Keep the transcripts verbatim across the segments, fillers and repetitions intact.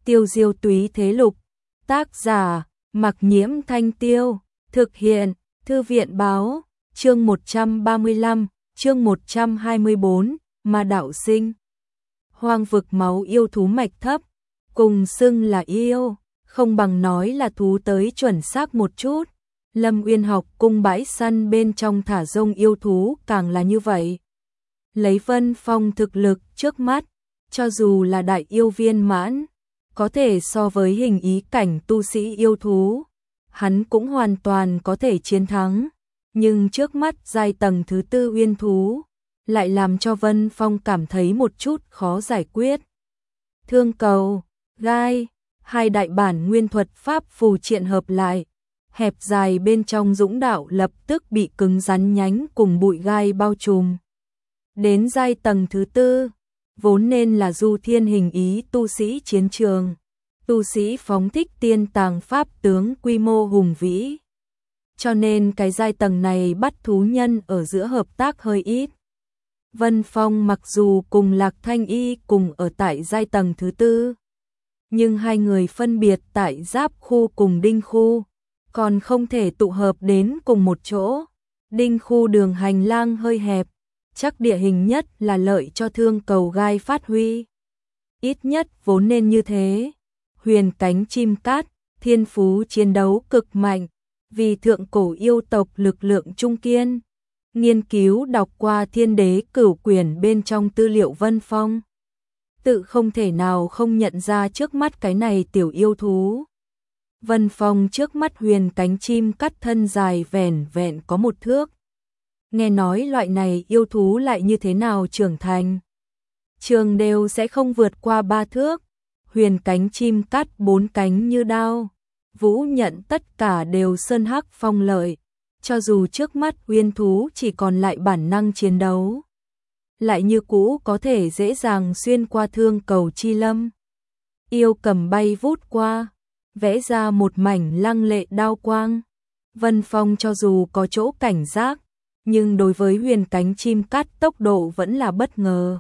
Tiêu diêu túy thế lục. Tác giả, Mặc Nhiễm Thanh Tiêu. Thực hiện, Thư viện báo. Chương một trăm ba mươi lăm, chương một trăm hai mươi bốn, Ma đạo sinh. Hoang vực máu yêu thú mạch thấp, cùng xưng là yêu, không bằng nói là thú tới chuẩn xác một chút. Lâm Uyên học cung bãi săn bên trong thả rông yêu thú càng là như vậy. Lấy Vân Phong thực lực trước mắt, cho dù là đại yêu viên mãn, có thể so với hình ý cảnh tu sĩ yêu thú, hắn cũng hoàn toàn có thể chiến thắng. Nhưng trước mắt giai tầng thứ tư uyên thú, lại làm cho Vân Phong cảm thấy một chút khó giải quyết. Thương cầu, gai, hai đại bản nguyên thuật pháp phù triện hợp lại, hẹp dài bên trong dũng đạo lập tức bị cứng rắn nhánh cùng bụi gai bao trùm. Đến giai tầng thứ tư, vốn nên là du thiên hình ý tu sĩ chiến trường, tu sĩ phóng thích tiên tàng pháp tướng quy mô hùng vĩ. Cho nên cái giai tầng này bắt thú nhân ở giữa hợp tác hơi ít. Vân Phong mặc dù cùng Lạc Thanh Y cùng ở tại giai tầng thứ tư, nhưng hai người phân biệt tại Giáp khu cùng Đinh khu, còn không thể tụ hợp đến cùng một chỗ. Đinh khu đường hành lang hơi hẹp, chắc địa hình nhất là lợi cho thương cầu gai phát huy. Ít nhất vốn nên như thế. Huyền cánh chim cát, thiên phú chiến đấu cực mạnh, vì thượng cổ yêu tộc lực lượng trung kiên. Nghiên cứu đọc qua Thiên Đế Cửu Quyển bên trong tư liệu Vân Phong, tự không thể nào không nhận ra trước mắt cái này tiểu yêu thú. Vân Phong trước mắt huyền cánh chim cắt thân dài vẻn vẹn có một thước. Nghe nói loại này yêu thú lại như thế nào trưởng thành, trường đều sẽ không vượt qua ba thước. Huyền cánh chim cắt bốn cánh như đao, vũ nhận tất cả đều sơn hắc phong lợi. Cho dù trước mắt uyên thú chỉ còn lại bản năng chiến đấu, lại như cũ có thể dễ dàng xuyên qua thương cầu chi lâm. Yêu cầm bay vút qua, vẽ ra một mảnh lăng lệ đao quang. Vân Phong cho dù có chỗ cảnh giác, nhưng đối với huyền cánh chim cắt tốc độ vẫn là bất ngờ.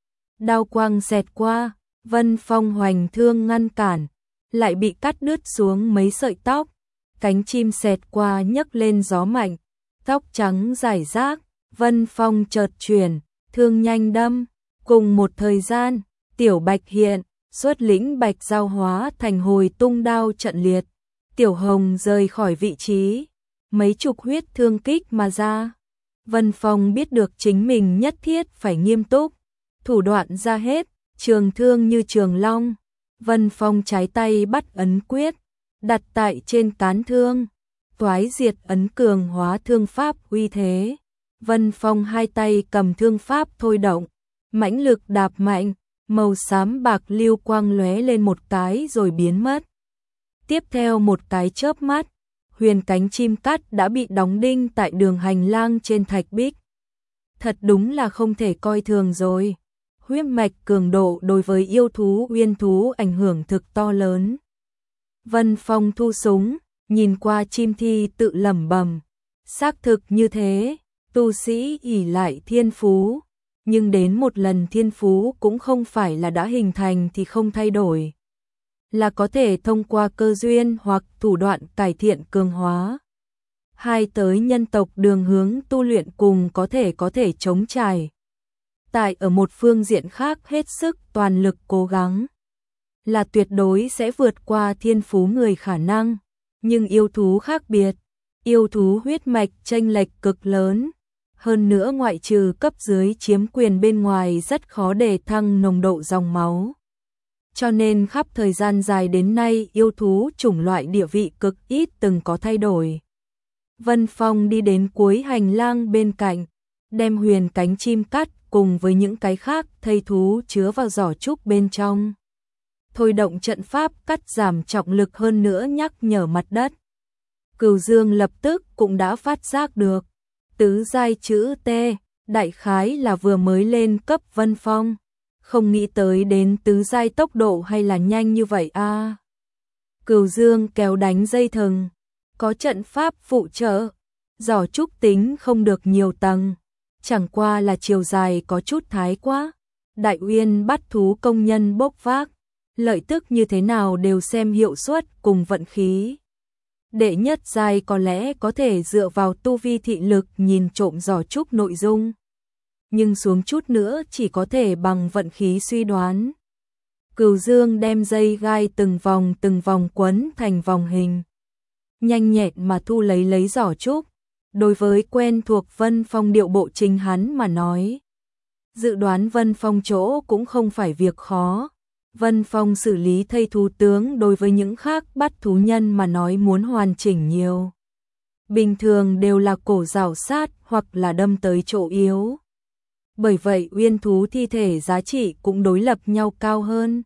Đao quang xẹt qua, Vân Phong hoành thương ngăn cản, lại bị cắt đứt xuống mấy sợi tóc. Cánh chim xẹt qua nhấc lên gió mạnh, tóc trắng rải rác. Vân Phong chợt chuyển, thương nhanh đâm. Cùng một thời gian, Tiểu Bạch hiện, xuất lĩnh Bạch giao hóa thành hồi tung đao trận liệt. Tiểu Hồng rời khỏi vị trí, mấy chục huyết thương kích mà ra. Vân Phong biết được chính mình nhất thiết phải nghiêm túc, thủ đoạn ra hết, trường thương như trường long. Vân Phong trái tay bắt ấn quyết, đặt tại trên cán thương, toái diệt ấn cường hóa thương pháp uy thế. Vân Phong hai tay cầm thương pháp thôi động, mãnh lực đạp mạnh, màu xám bạc lưu quang lóe lên một cái rồi biến mất. Tiếp theo một cái chớp mắt, huyền cánh chim cắt đã bị đóng đinh tại đường hành lang trên thạch bích. Thật đúng là không thể coi thường rồi. Huyết mạch cường độ đối với yêu thú uyên thú ảnh hưởng thực to lớn. Vân Phong thu súng, nhìn qua chim thi tự lẩm bẩm, xác thực như thế, tu sĩ ỷ lại thiên phú, nhưng đến một lần thiên phú cũng không phải là đã hình thành thì không thay đổi, là có thể thông qua cơ duyên hoặc thủ đoạn cải thiện cường hóa. Hai tới nhân tộc đường hướng tu luyện cùng có thể có thể chống trải. Tại ở một phương diện khác hết sức toàn lực cố gắng, là tuyệt đối sẽ vượt qua thiên phú người khả năng. Nhưng yêu thú khác biệt, yêu thú huyết mạch chênh lệch cực lớn, hơn nữa ngoại trừ cấp dưới chiếm quyền bên ngoài rất khó để thăng nồng độ dòng máu. Cho nên khắp thời gian dài đến nay yêu thú chủng loại địa vị cực ít từng có thay đổi. Vân Phong đi đến cuối hành lang bên cạnh, đem huyền cánh chim cắt cùng với những cái khác thây thú chứa vào giỏ trúc bên trong. Thôi động trận pháp cắt giảm trọng lực hơn nữa nhắc nhở mặt đất. Cửu Dương lập tức cũng đã phát giác được. Tứ giai chữ T, đại khái là vừa mới lên cấp Vân Phong. Không nghĩ tới đến tứ giai tốc độ hay là nhanh như vậy a. À. Cửu Dương kéo đánh dây thừng, có trận pháp phụ trợ, giỏ trúc tính không được nhiều tầng, chẳng qua là chiều dài có chút thái quá. Đại Uyên bắt thú công nhân bốc vác, lợi tức như thế nào đều xem hiệu suất cùng vận khí. Đệ nhất giai có lẽ có thể dựa vào tu vi thị lực nhìn trộm giỏ trúc nội dung, nhưng xuống chút nữa chỉ có thể bằng vận khí suy đoán. Cửu Dương đem dây gai từng vòng từng vòng quấn thành vòng hình, nhanh nhẹn mà thu lấy lấy giỏ trúc. Đối với quen thuộc Vân Phong điệu bộ chính hắn mà nói, dự đoán Vân Phong chỗ cũng không phải việc khó. Vân Phong xử lý thây thú tướng đối với những khác bắt thú nhân mà nói muốn hoàn chỉnh nhiều. Bình thường đều là cổ rào sát hoặc là đâm tới chỗ yếu. Bởi vậy uyên thú thi thể giá trị cũng đối lập nhau cao hơn.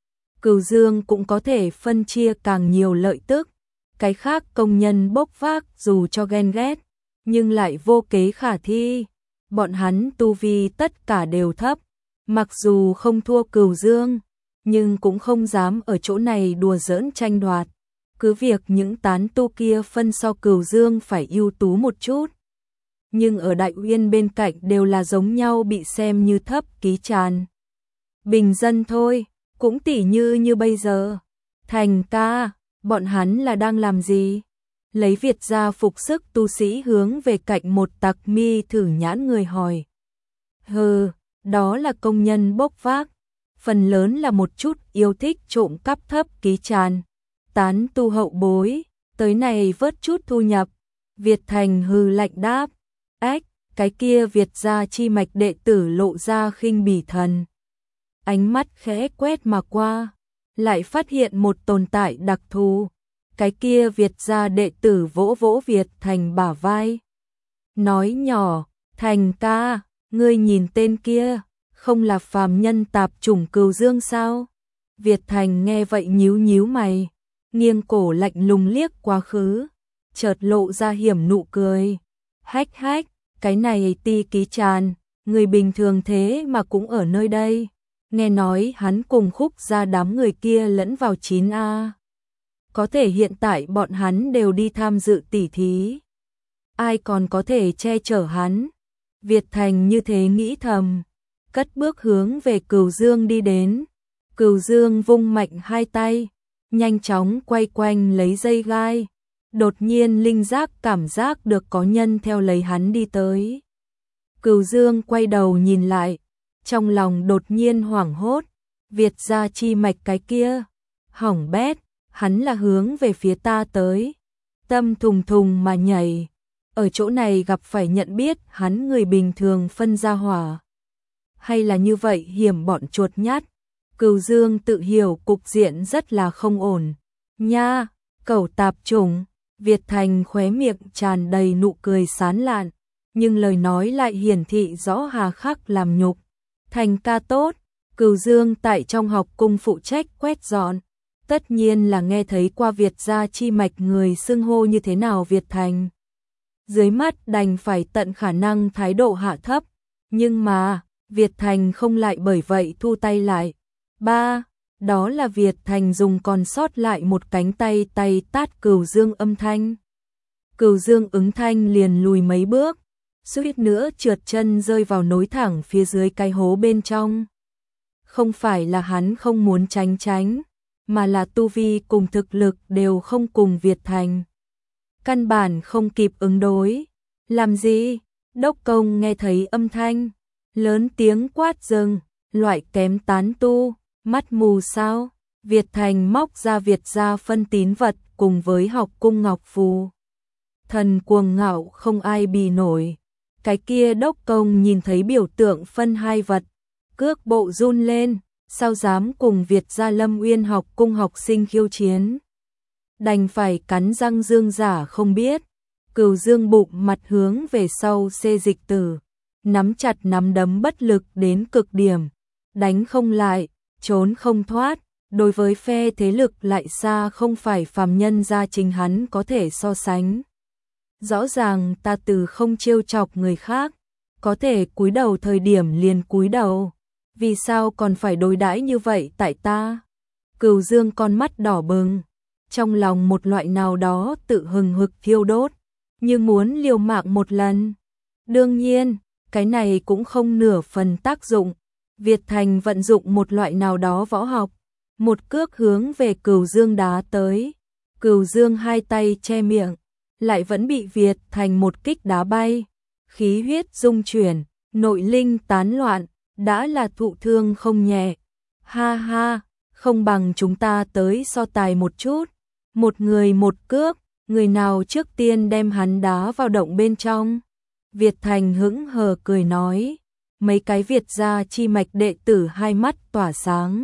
Cửu Dương cũng có thể phân chia càng nhiều lợi tức. Cái khác công nhân bốc vác dù cho ghen ghét, nhưng lại vô kế khả thi. Bọn hắn tu vi tất cả đều thấp, mặc dù không thua Cửu Dương, nhưng cũng không dám ở chỗ này đùa giỡn tranh đoạt. Cứ việc những tán tu kia phân so Cửu Dương phải ưu tú một chút, nhưng ở Đại Uyên bên cạnh đều là giống nhau bị xem như thấp ký tràn. Bình dân thôi, cũng tỉ như như bây giờ. Thành ca, bọn hắn là đang làm gì? Lấy Việt gia phục sức tu sĩ hướng về cạnh một tặc mi thử nhãn người hỏi. Hừ, đó là công nhân bốc vác, phần lớn là một chút yêu thích trộm cắp thấp ký tràn. Tán tu hậu bối, tới này vớt chút thu nhập. Việt Thành hừ lạnh đáp. Ách, cái kia Việt gia chi mạch đệ tử lộ ra khinh bỉ thần. Ánh mắt khẽ quét mà qua, lại phát hiện một tồn tại đặc thù. Cái kia Việt gia đệ tử vỗ vỗ Việt Thành bả vai. Nói nhỏ, Thành ca, ngươi nhìn tên kia, không là phàm nhân tạp chủng Cửu Dương sao? Việt Thành nghe vậy nhíu nhíu mày, nghiêng cổ lạnh lùng liếc quá khứ, chợt lộ ra hiểm nụ cười. Hách hách, cái này ti ký tràn, người bình thường thế mà cũng ở nơi đây. Nghe nói hắn cùng Khúc gia đám người kia lẫn vào chín A. Có thể hiện tại bọn hắn đều đi tham dự tỉ thí. Ai còn có thể che chở hắn? Việt Thành như thế nghĩ thầm, cất bước hướng về Cửu Dương đi đến. Cửu Dương vung mạnh hai tay, nhanh chóng quay quanh lấy dây gai. Đột nhiên linh giác cảm giác được có nhân theo lấy hắn đi tới. Cửu Dương quay đầu nhìn lại, trong lòng đột nhiên hoảng hốt. Việt gia chi mạch cái kia, hỏng bét, hắn là hướng về phía ta tới. Tâm thùng thùng mà nhảy, ở chỗ này gặp phải nhận biết hắn người bình thường phân ra hỏa. Hay là như vậy hiểm bọn chuột nhát. Cửu Dương tự hiểu cục diện rất là không ổn. Nha, cẩu tạp chủng. Việt Thành khóe miệng tràn đầy nụ cười sán lạn, nhưng lời nói lại hiển thị rõ hà khắc làm nhục. Thành ca tốt, Cửu Dương tại trong học cung phụ trách quét dọn, tất nhiên là nghe thấy qua Việt gia chi mạch người xưng hô như thế nào Việt Thành. Dưới mắt đành phải tận khả năng thái độ hạ thấp, nhưng mà, Việt Thành không lại bởi vậy thu tay lại. Ba, đó là Việt Thành dùng còn sót lại một cánh tay tay tát Cửu Dương âm thanh. Cửu Dương ứng thanh liền lùi mấy bước, suýt nữa trượt chân rơi vào nối thẳng phía dưới cái hố bên trong. Không phải là hắn không muốn tránh tránh, mà là tu vi cùng thực lực đều không cùng Việt Thành. Căn bản không kịp ứng đối. Làm gì? Đốc công nghe thấy âm thanh, lớn tiếng quát dừng, loại kém tán tu, mắt mù sao? Việt Thành móc ra Việt gia phân tín vật cùng với học cung ngọc phù. Thần cuồng ngạo không ai bì nổi. Cái kia đốc công nhìn thấy biểu tượng phân hai vật, cước bộ run lên, sao dám cùng Việt gia Lâm Uyên học cung học sinh khiêu chiến. Đành phải cắn răng dương giả không biết. Cửu Dương bụng mặt hướng về sau xê dịch tử, nắm chặt nắm đấm bất lực đến cực điểm, đánh không lại, trốn không thoát. Đối với phe thế lực lại xa không phải phàm nhân gia chính hắn có thể so sánh. Rõ ràng ta từ không trêu chọc người khác, có thể cúi đầu thời điểm liền cúi đầu, vì sao còn phải đối đãi như vậy tại ta? Cửu Dương con mắt đỏ bừng, trong lòng một loại nào đó tự hừng hực thiêu đốt, như muốn liều mạng một lần. Đương nhiên, cái này cũng không nửa phần tác dụng. Việt Thành vận dụng một loại nào đó võ học, một cước hướng về Cửu Dương đá tới. Cửu Dương hai tay che miệng, lại vẫn bị Việt Thành một kích đá bay, khí huyết dung chuyển, nội linh tán loạn, đã là thụ thương không nhẹ. Ha ha, không bằng chúng ta tới so tài một chút, một người một cước, người nào trước tiên đem hắn đá vào động bên trong. Việt Thành hững hờ cười nói, mấy cái Việt gia chi mạch đệ tử hai mắt tỏa sáng.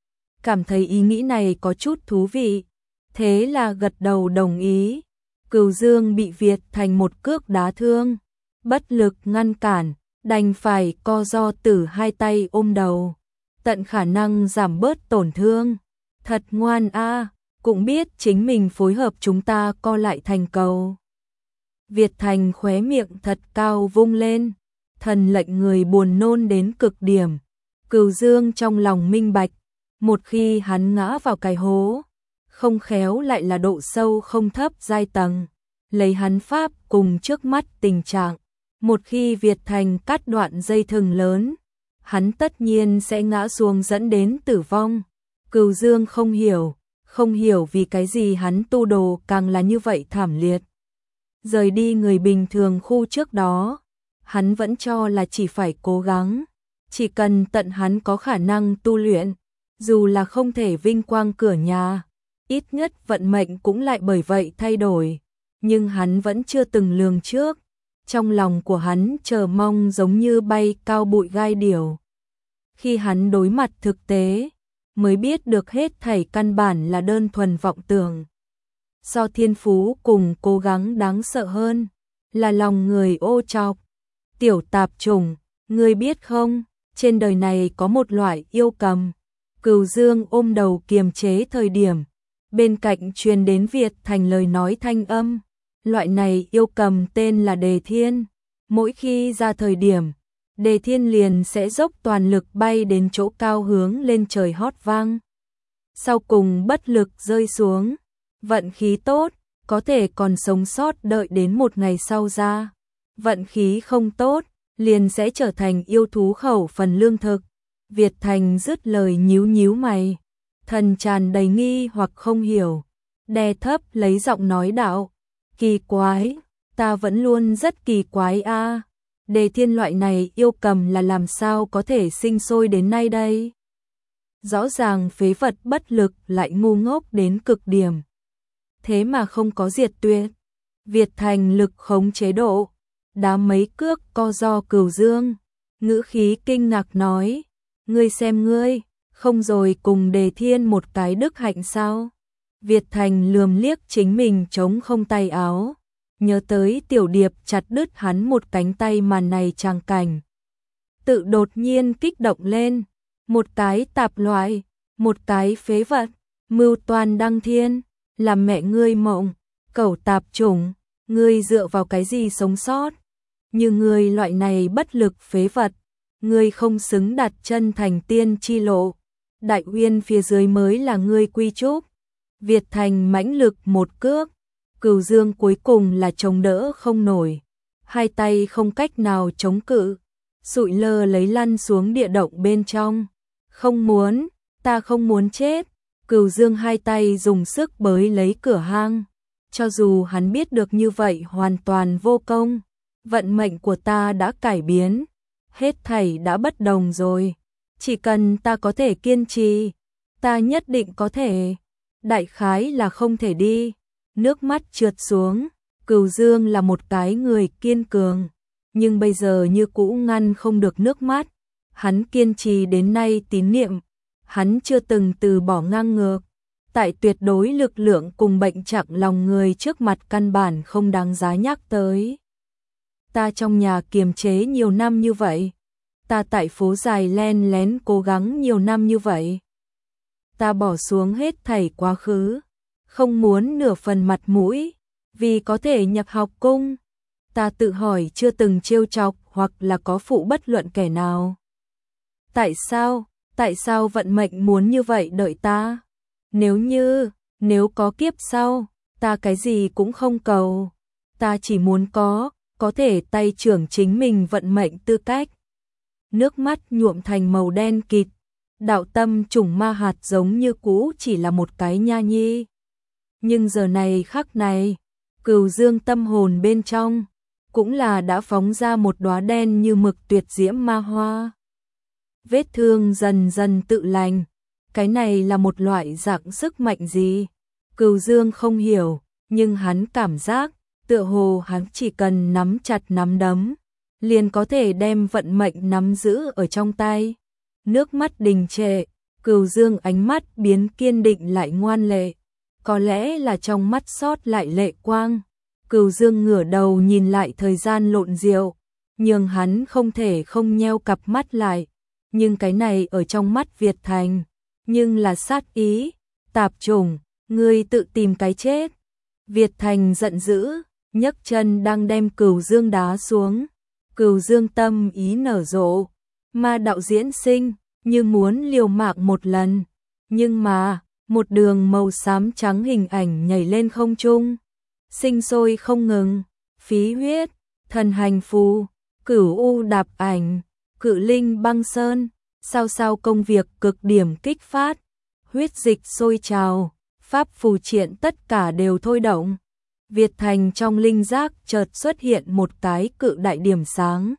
Cảm thấy ý nghĩ này có chút thú vị, thế là gật đầu đồng ý. Cửu Dương bị Việt Thành một cước đá thương, bất lực ngăn cản, đành phải co do tử hai tay ôm đầu, tận khả năng giảm bớt tổn thương. Thật ngoan a, cũng biết chính mình phối hợp chúng ta co lại thành cầu. Việt Thành khóe miệng thật cao vung lên, thần lệnh người buồn nôn đến cực điểm. Cửu Dương trong lòng minh bạch, một khi hắn ngã vào cái hố, không khéo lại là độ sâu không thấp giai tầng. Lấy hắn pháp cùng trước mắt tình trạng, một khi Việt Thành cắt đoạn dây thừng lớn, hắn tất nhiên sẽ ngã xuống dẫn đến tử vong. Cửu Dương không hiểu, không hiểu vì cái gì hắn tu đồ càng là như vậy thảm liệt. Rời đi người bình thường khu trước đó, hắn vẫn cho là chỉ phải cố gắng, chỉ cần tận hắn có khả năng tu luyện, dù là không thể vinh quang cửa nhà, ít nhất vận mệnh cũng lại bởi vậy thay đổi. Nhưng hắn vẫn chưa từng lường trước, trong lòng của hắn chờ mong giống như bay cao bụi gai điểu. Khi hắn đối mặt thực tế, mới biết được hết thảy căn bản là đơn thuần vọng tưởng. So thiên phú cùng cố gắng đáng sợ hơn, là lòng người ô trọc. Tiểu tạp chủng, ngươi biết không, trên đời này có một loại yêu cầm. Cửu Dương ôm đầu kiềm chế thời điểm, bên cạnh truyền đến Việt Thành lời nói thanh âm. Loại này yêu cầm tên là Đề Thiên, mỗi khi ra thời điểm, Đề Thiên liền sẽ dốc toàn lực bay đến chỗ cao hướng lên trời hót vang. Sau cùng bất lực rơi xuống, vận khí tốt, có thể còn sống sót đợi đến một ngày sau ra. Vận khí không tốt, liền sẽ trở thành yêu thú khẩu phần lương thực. Việt Thành dứt lời nhíu nhíu mày, thần tràn đầy nghi hoặc không hiểu, đè thấp lấy giọng nói đạo. Kỳ quái, ta vẫn luôn rất kỳ quái a. À. Đề Thiên loại này yêu cầm là làm sao có thể sinh sôi đến nay đây? Rõ ràng phế vật bất lực lại ngu ngốc đến cực điểm. Thế mà không có diệt tuyệt. Việt Thành lực khống chế độ, đá mấy cước co do Cửu Dương, ngữ khí kinh ngạc nói, ngươi xem ngươi, không rồi cùng Đề Thiên một cái đức hạnh sao? Việt Thành lườm liếc chính mình chống không tay áo, nhớ tới Tiểu Điệp chặt đứt hắn một cánh tay màn này tràng cảnh. Tự đột nhiên kích động lên, một cái tạp loại, một cái phế vật, mưu toan đăng thiên, làm mẹ ngươi mộng, cẩu tạp chủng, ngươi dựa vào cái gì sống sót? Như ngươi loại này bất lực phế vật, ngươi không xứng đặt chân thành tiên chi lộ, Đại Uyên phía dưới mới là ngươi quy trúc. Việt Thành mãnh lực một cước, Cửu Dương cuối cùng là chống đỡ không nổi, hai tay không cách nào chống cự, sụi lơ lấy lăn xuống địa động bên trong. Không muốn, ta không muốn chết. Cửu Dương hai tay dùng sức bới lấy cửa hang, cho dù hắn biết được như vậy hoàn toàn vô công, vận mệnh của ta đã cải biến, hết thảy đã bất đồng rồi, chỉ cần ta có thể kiên trì, ta nhất định có thể. Đại khái là không thể đi, nước mắt trượt xuống. Cửu Dương là một cái người kiên cường, nhưng bây giờ như cũ ngăn không được nước mắt. Hắn kiên trì đến nay tín niệm, hắn chưa từng từ bỏ ngang ngược. Tại tuyệt đối lực lượng cùng bệnh trạng lòng người trước mặt căn bản không đáng giá nhắc tới. Ta trong nhà kiềm chế nhiều năm như vậy, ta tại phố dài len lén cố gắng nhiều năm như vậy. Ta bỏ xuống hết thảy quá khứ, không muốn nửa phần mặt mũi, vì có thể nhập học cung. Ta tự hỏi chưa từng trêu chọc hoặc là có phụ bất luận kẻ nào. Tại sao, tại sao vận mệnh muốn như vậy đợi ta? Nếu như, nếu có kiếp sau, ta cái gì cũng không cầu. Ta chỉ muốn có, có thể tay trưởng chính mình vận mệnh tư cách. Nước mắt nhuộm thành màu đen kịt, đạo tâm trùng ma hạt giống như cũ chỉ là một cái nha nhi. Nhưng giờ này khắc này, Cửu Dương tâm hồn bên trong cũng là đã phóng ra một đóa đen như mực tuyệt diễm ma hoa. Vết thương dần dần tự lành, cái này là một loại dạng sức mạnh gì? Cửu Dương không hiểu, nhưng hắn cảm giác, tựa hồ hắn chỉ cần nắm chặt nắm đấm, liền có thể đem vận mệnh nắm giữ ở trong tay. Nước mắt đình trệ, Cửu Dương ánh mắt biến kiên định lại ngoan lệ, có lẽ là trong mắt sót lại lệ quang. Cửu Dương ngửa đầu nhìn lại thời gian lộn diệu, nhưng hắn không thể không nheo cặp mắt lại, nhưng cái này ở trong mắt Việt Thành, nhưng là sát ý, tạp chủng, ngươi tự tìm cái chết. Việt Thành giận dữ, nhấc chân đang đem Cửu Dương đá xuống. Cửu Dương tâm ý nở rộ, ma đạo diễn sinh, như muốn liều mạng một lần, nhưng mà, một đường màu xám trắng hình ảnh nhảy lên không trung, sinh sôi không ngừng, phí huyết, thần hành phù, cửu u đạp ảnh, cự linh băng sơn, sao sao công việc cực điểm kích phát, huyết dịch sôi trào, pháp phù triện tất cả đều thôi động. Việt Thành trong linh giác chợt xuất hiện một cái cự đại điểm sáng.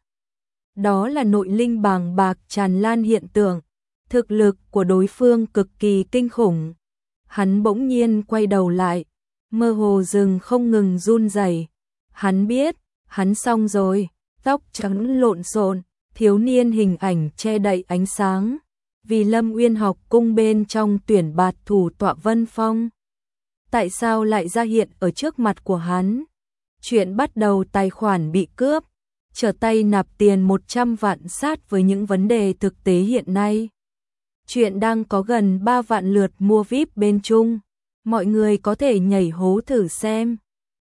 Đó là nội linh bàng bạc tràn lan hiện tượng, thực lực của đối phương cực kỳ kinh khủng. Hắn bỗng nhiên quay đầu lại, mơ hồ rừng không ngừng run rẩy. Hắn biết, hắn xong rồi, tóc trắng lộn xộn, thiếu niên hình ảnh che đậy ánh sáng. Vì Lâm Uyên học cung bên trong tuyển bạt thủ tọa Vân Phong. Tại sao lại ra hiện ở trước mặt của hắn? Chuyện bắt đầu tài khoản bị cướp, trở tay nạp tiền một trăm vạn sát với những vấn đề thực tế hiện nay. Chuyện đang có gần ba vạn lượt mua vi ai pi bên Trung, mọi người có thể nhảy hố thử xem.